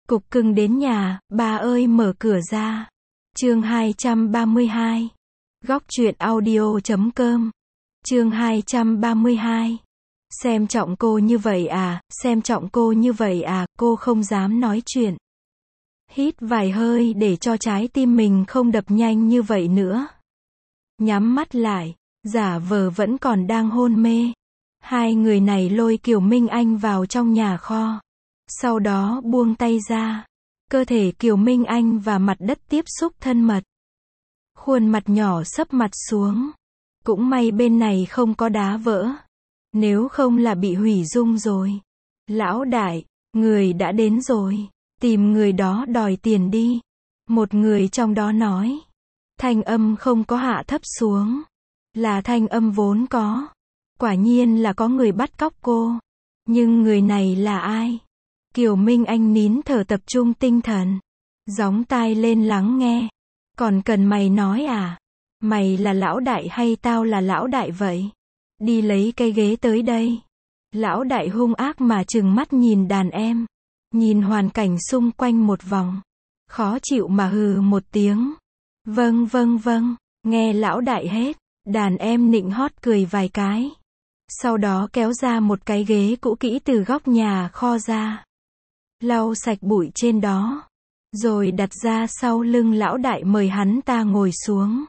Cục cưng đến nhà, ba ơi mở cửa ra. Chương 232. Góc truyện audio.com. Chương 232. Xem trọng cô như vậy à, xem trọng cô như vậy à, cô không dám nói chuyện. Hít vài hơi để cho trái tim mình không đập nhanh như vậy nữa. Nhắm mắt lại, giả vờ vẫn còn đang hôn mê. Hai người này lôi Kiều Minh Anh vào trong nhà kho. Sau đó buông tay ra. Cơ thể Kiều Minh Anh và mặt đất tiếp xúc thân mật. Khuôn mặt nhỏ sấp mặt xuống. Cũng may bên này không có đá vỡ. Nếu không là bị hủy dung rồi. Lão đại, người đã đến rồi. Tìm người đó đòi tiền đi. Một người trong đó nói. Thanh âm không có hạ thấp xuống. Là thanh âm vốn có. Quả nhiên là có người bắt cóc cô. Nhưng người này là ai? Kiều Minh Anh nín thở tập trung tinh thần. Gióng tai lên lắng nghe. Còn cần mày nói à? Mày là lão đại hay tao là lão đại vậy? Đi lấy cái ghế tới đây. Lão đại hung ác mà trừng mắt nhìn đàn em. Nhìn hoàn cảnh xung quanh một vòng. Khó chịu mà hừ một tiếng. Vâng vâng vâng. Nghe lão đại hết. Đàn em nịnh hót cười vài cái. Sau đó kéo ra một cái ghế cũ kỹ từ góc nhà kho ra. Lau sạch bụi trên đó. Rồi đặt ra sau lưng lão đại mời hắn ta ngồi xuống.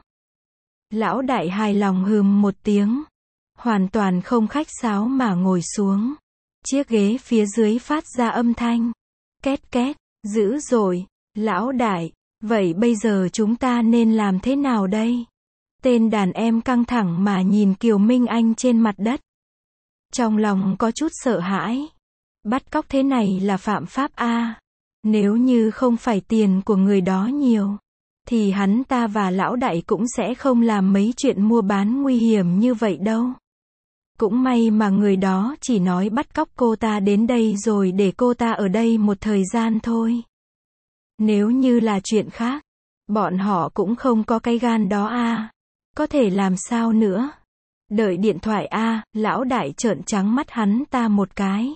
Lão đại hài lòng hừm một tiếng. Hoàn toàn không khách sáo mà ngồi xuống. Chiếc ghế phía dưới phát ra âm thanh. Két két, dữ dội. Lão đại, vậy bây giờ chúng ta nên làm thế nào đây? Tên đàn em căng thẳng mà nhìn Kiều Minh Anh trên mặt đất. Trong lòng có chút sợ hãi. Bắt cóc thế này là phạm pháp a. Nếu như không phải tiền của người đó nhiều, thì hắn ta và lão đại cũng sẽ không làm mấy chuyện mua bán nguy hiểm như vậy đâu. Cũng may mà người đó chỉ nói bắt cóc cô ta đến đây rồi để cô ta ở đây một thời gian thôi. Nếu như là chuyện khác, bọn họ cũng không có cái gan đó a. Có thể làm sao nữa? Đợi điện thoại a. Lão đại trợn trắng mắt hắn ta một cái.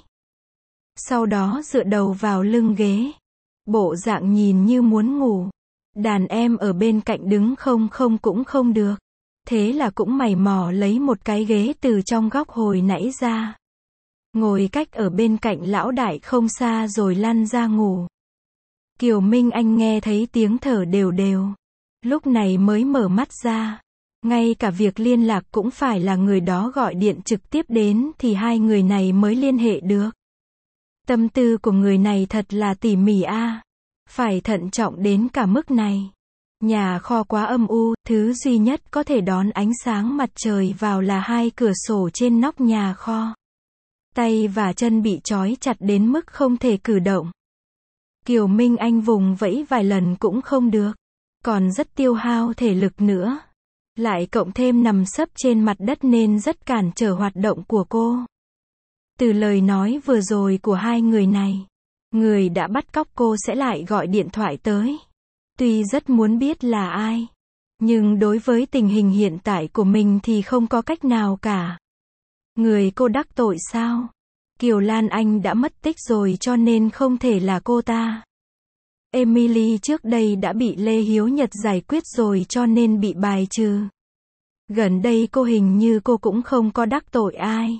Sau đó dựa đầu vào lưng ghế. Bộ dạng nhìn như muốn ngủ. Đàn em ở bên cạnh đứng không cũng không được. Thế là cũng mày mò lấy một cái ghế từ trong góc hồi nãy ra. Ngồi cách ở bên cạnh lão đại không xa rồi lăn ra ngủ. Kiều Minh Anh nghe thấy tiếng thở đều đều. Lúc này mới mở mắt ra. Ngay cả việc liên lạc cũng phải là người đó gọi điện trực tiếp đến thì hai người này mới liên hệ được. Tâm tư của người này thật là tỉ mỉ a. Phải thận trọng đến cả mức này. Nhà kho quá âm u, thứ duy nhất có thể đón ánh sáng mặt trời vào là hai cửa sổ trên nóc nhà kho. Tay và chân bị trói chặt đến mức không thể cử động. Kiều Minh Anh vùng vẫy vài lần cũng không được. Còn rất tiêu hao thể lực nữa. Lại cộng thêm nằm sấp trên mặt đất nên rất cản trở hoạt động của cô. Từ lời nói vừa rồi của hai người này, người đã bắt cóc cô sẽ lại gọi điện thoại tới. Tuy rất muốn biết là ai, nhưng đối với tình hình hiện tại của mình thì không có cách nào cả. Người cô đắc tội sao? Kiều Lan Anh đã mất tích rồi cho nên không thể là cô ta. Emily trước đây đã bị Lê Hiếu Nhật giải quyết rồi cho nên bị bài trừ. Gần đây cô hình như cô cũng không có đắc tội ai.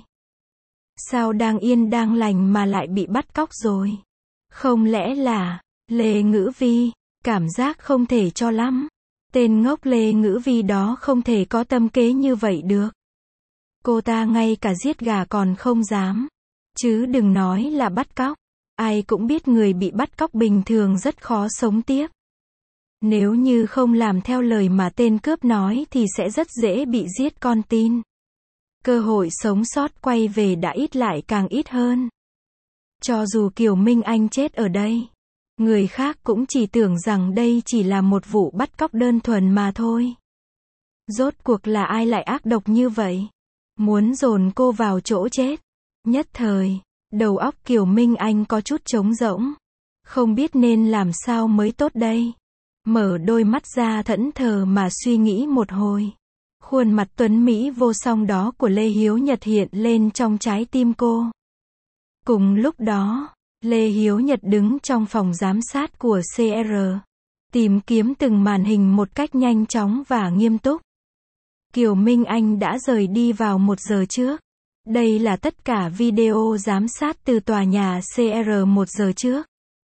Sao đang yên đang lành mà lại bị bắt cóc rồi? Không lẽ là Lê Ngữ Vi? Cảm giác không thể cho lắm. Tên ngốc Lê Ngữ Vi đó không thể có tâm kế như vậy được. Cô ta ngay cả giết gà còn không dám. Chứ đừng nói là bắt cóc. Ai cũng biết người bị bắt cóc bình thường rất khó sống tiếp. Nếu như không làm theo lời mà tên cướp nói thì sẽ rất dễ bị giết con tin. Cơ hội sống sót quay về đã ít lại càng ít hơn. Cho dù Kiều Minh Anh chết ở đây, người khác cũng chỉ tưởng rằng đây chỉ là một vụ bắt cóc đơn thuần mà thôi. Rốt cuộc là ai lại ác độc như vậy? Muốn dồn cô vào chỗ chết. Nhất thời, đầu óc Kiều Minh Anh có chút trống rỗng. Không biết nên làm sao mới tốt đây. Mở đôi mắt ra thẫn thờ mà suy nghĩ một hồi. Khuôn mặt tuấn Mỹ vô song đó của Lê Hiếu Nhật hiện lên trong trái tim cô. Cùng lúc đó, Lê Hiếu Nhật đứng trong phòng giám sát của CR, tìm kiếm từng màn hình một cách nhanh chóng và nghiêm túc. Kiều Minh Anh đã rời đi vào 1 giờ trước. Đây là tất cả video giám sát từ tòa nhà CR 1 giờ trước.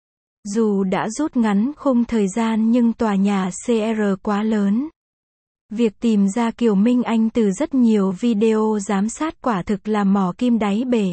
Dù đã rút ngắn khung thời gian nhưng tòa nhà CR quá lớn. Việc tìm ra Kiều Minh Anh từ rất nhiều video giám sát quả thực là mò kim đáy bể.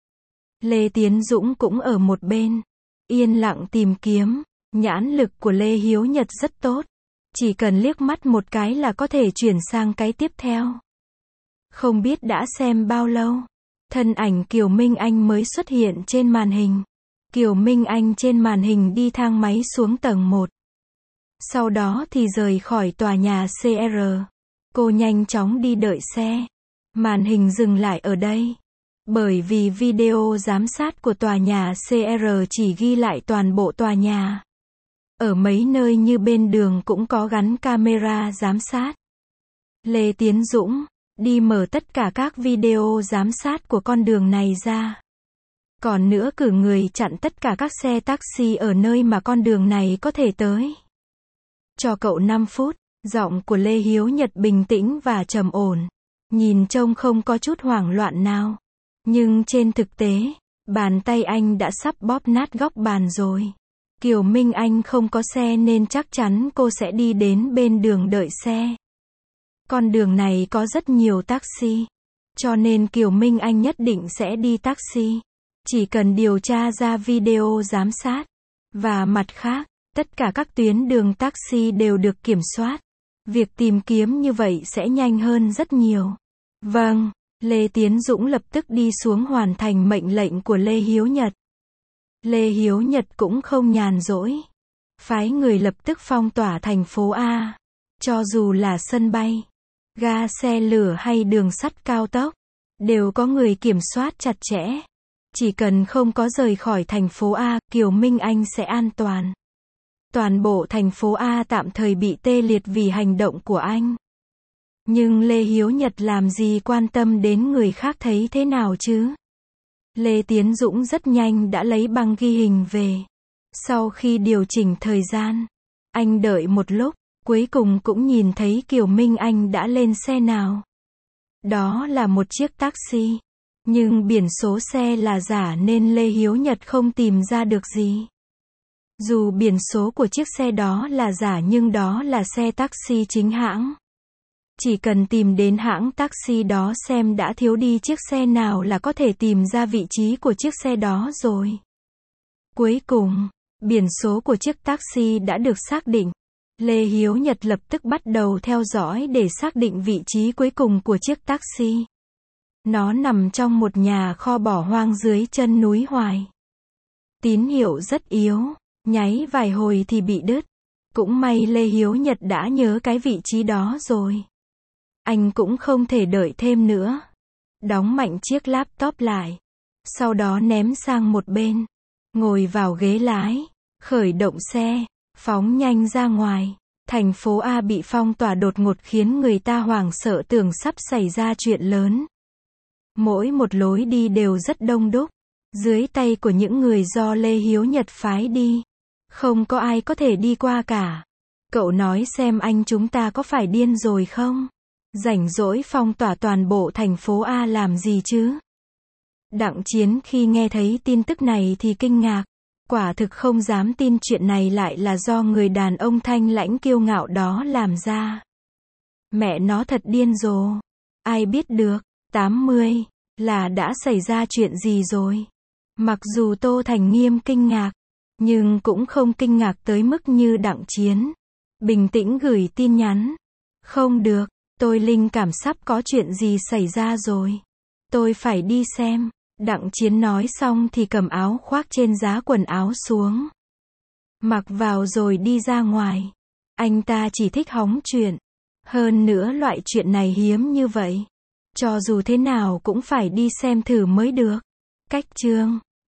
Lê Tiến Dũng cũng ở một bên, yên lặng tìm kiếm. Nhãn lực của Lê Hiếu Nhật rất tốt. Chỉ cần liếc mắt một cái là có thể chuyển sang cái tiếp theo. Không biết đã xem bao lâu, thân ảnh Kiều Minh Anh mới xuất hiện trên màn hình. Kiều Minh Anh trên màn hình đi thang máy xuống tầng 1. Sau đó thì rời khỏi tòa nhà CR. Cô nhanh chóng đi đợi xe. Màn hình dừng lại ở đây. Bởi vì video giám sát của tòa nhà CR chỉ ghi lại toàn bộ tòa nhà. Ở mấy nơi như bên đường cũng có gắn camera giám sát. Lê Tiến Dũng đi mở tất cả các video giám sát của con đường này ra. Còn nữa cử người chặn tất cả các xe taxi ở nơi mà con đường này có thể tới. Cho cậu 5 phút, giọng của Lê Hiếu Nhật bình tĩnh và trầm ổn. Nhìn trông không có chút hoảng loạn nào. Nhưng trên thực tế, bàn tay anh đã sắp bóp nát góc bàn rồi. Kiều Minh Anh không có xe nên chắc chắn cô sẽ đi đến bên đường đợi xe. Con đường này có rất nhiều taxi. Cho nên Kiều Minh Anh nhất định sẽ đi taxi. Chỉ cần điều tra ra video giám sát. Và mặt khác, tất cả các tuyến đường taxi đều được kiểm soát. Việc tìm kiếm như vậy sẽ nhanh hơn rất nhiều. Vâng, Lê Tiến Dũng lập tức đi xuống hoàn thành mệnh lệnh của Lê Hiếu Nhật. Lê Hiếu Nhật cũng không nhàn rỗi. Phái người lập tức phong tỏa thành phố A. Cho dù là sân bay, ga xe lửa hay đường sắt cao tốc, đều có người kiểm soát chặt chẽ. Chỉ cần không có rời khỏi thành phố A, Kiều Minh Anh sẽ an toàn. Toàn bộ thành phố A tạm thời bị tê liệt vì hành động của anh. Nhưng Lê Hiếu Nhật làm gì quan tâm đến người khác thấy thế nào chứ? Lê Tiến Dũng rất nhanh đã lấy băng ghi hình về. Sau khi điều chỉnh thời gian, anh đợi một lúc, cuối cùng cũng nhìn thấy Kiều Minh Anh đã lên xe nào. Đó là một chiếc taxi. Nhưng biển số xe là giả nên Lê Hiếu Nhật không tìm ra được gì. Dù biển số của chiếc xe đó là giả nhưng đó là xe taxi chính hãng. Chỉ cần tìm đến hãng taxi đó xem đã thiếu đi chiếc xe nào là có thể tìm ra vị trí của chiếc xe đó rồi. Cuối cùng, biển số của chiếc taxi đã được xác định. Lê Hiếu Nhật lập tức bắt đầu theo dõi để xác định vị trí cuối cùng của chiếc taxi. Nó nằm trong một nhà kho bỏ hoang dưới chân núi Hoài. Tín hiệu rất yếu, nháy vài hồi thì bị đứt. Cũng may Lê Hiếu Nhật đã nhớ cái vị trí đó rồi. Anh cũng không thể đợi thêm nữa. Đóng mạnh chiếc laptop lại. Sau đó ném sang một bên. Ngồi vào ghế lái. Khởi động xe. Phóng nhanh ra ngoài. Thành phố A bị phong tỏa đột ngột khiến người ta hoảng sợ tưởng sắp xảy ra chuyện lớn. Mỗi một lối đi đều rất đông đúc. Dưới tay của những người do Lê Hiếu Nhật phái đi. Không có ai có thể đi qua cả. Cậu nói xem anh chúng ta có phải điên rồi không? Rảnh rỗi phong tỏa toàn bộ thành phố A làm gì chứ? Đặng Chiến khi nghe thấy tin tức này thì kinh ngạc. Quả thực không dám tin chuyện này lại là do người đàn ông thanh lãnh kiêu ngạo đó làm ra. Mẹ nó thật điên rồ. Ai biết được, 80, là đã xảy ra chuyện gì rồi? Mặc dù Tô Thành Nghiêm kinh ngạc, nhưng cũng không kinh ngạc tới mức như Đặng Chiến. Bình tĩnh gửi tin nhắn. Không được, tôi linh cảm sắp có chuyện gì xảy ra rồi. Tôi phải đi xem. Đặng Chiến nói xong thì cầm áo khoác trên giá quần áo xuống. Mặc vào rồi đi ra ngoài. Anh ta chỉ thích hóng chuyện. Hơn nữa loại chuyện này hiếm như vậy. Cho dù thế nào cũng phải đi xem thử mới được. Cách chương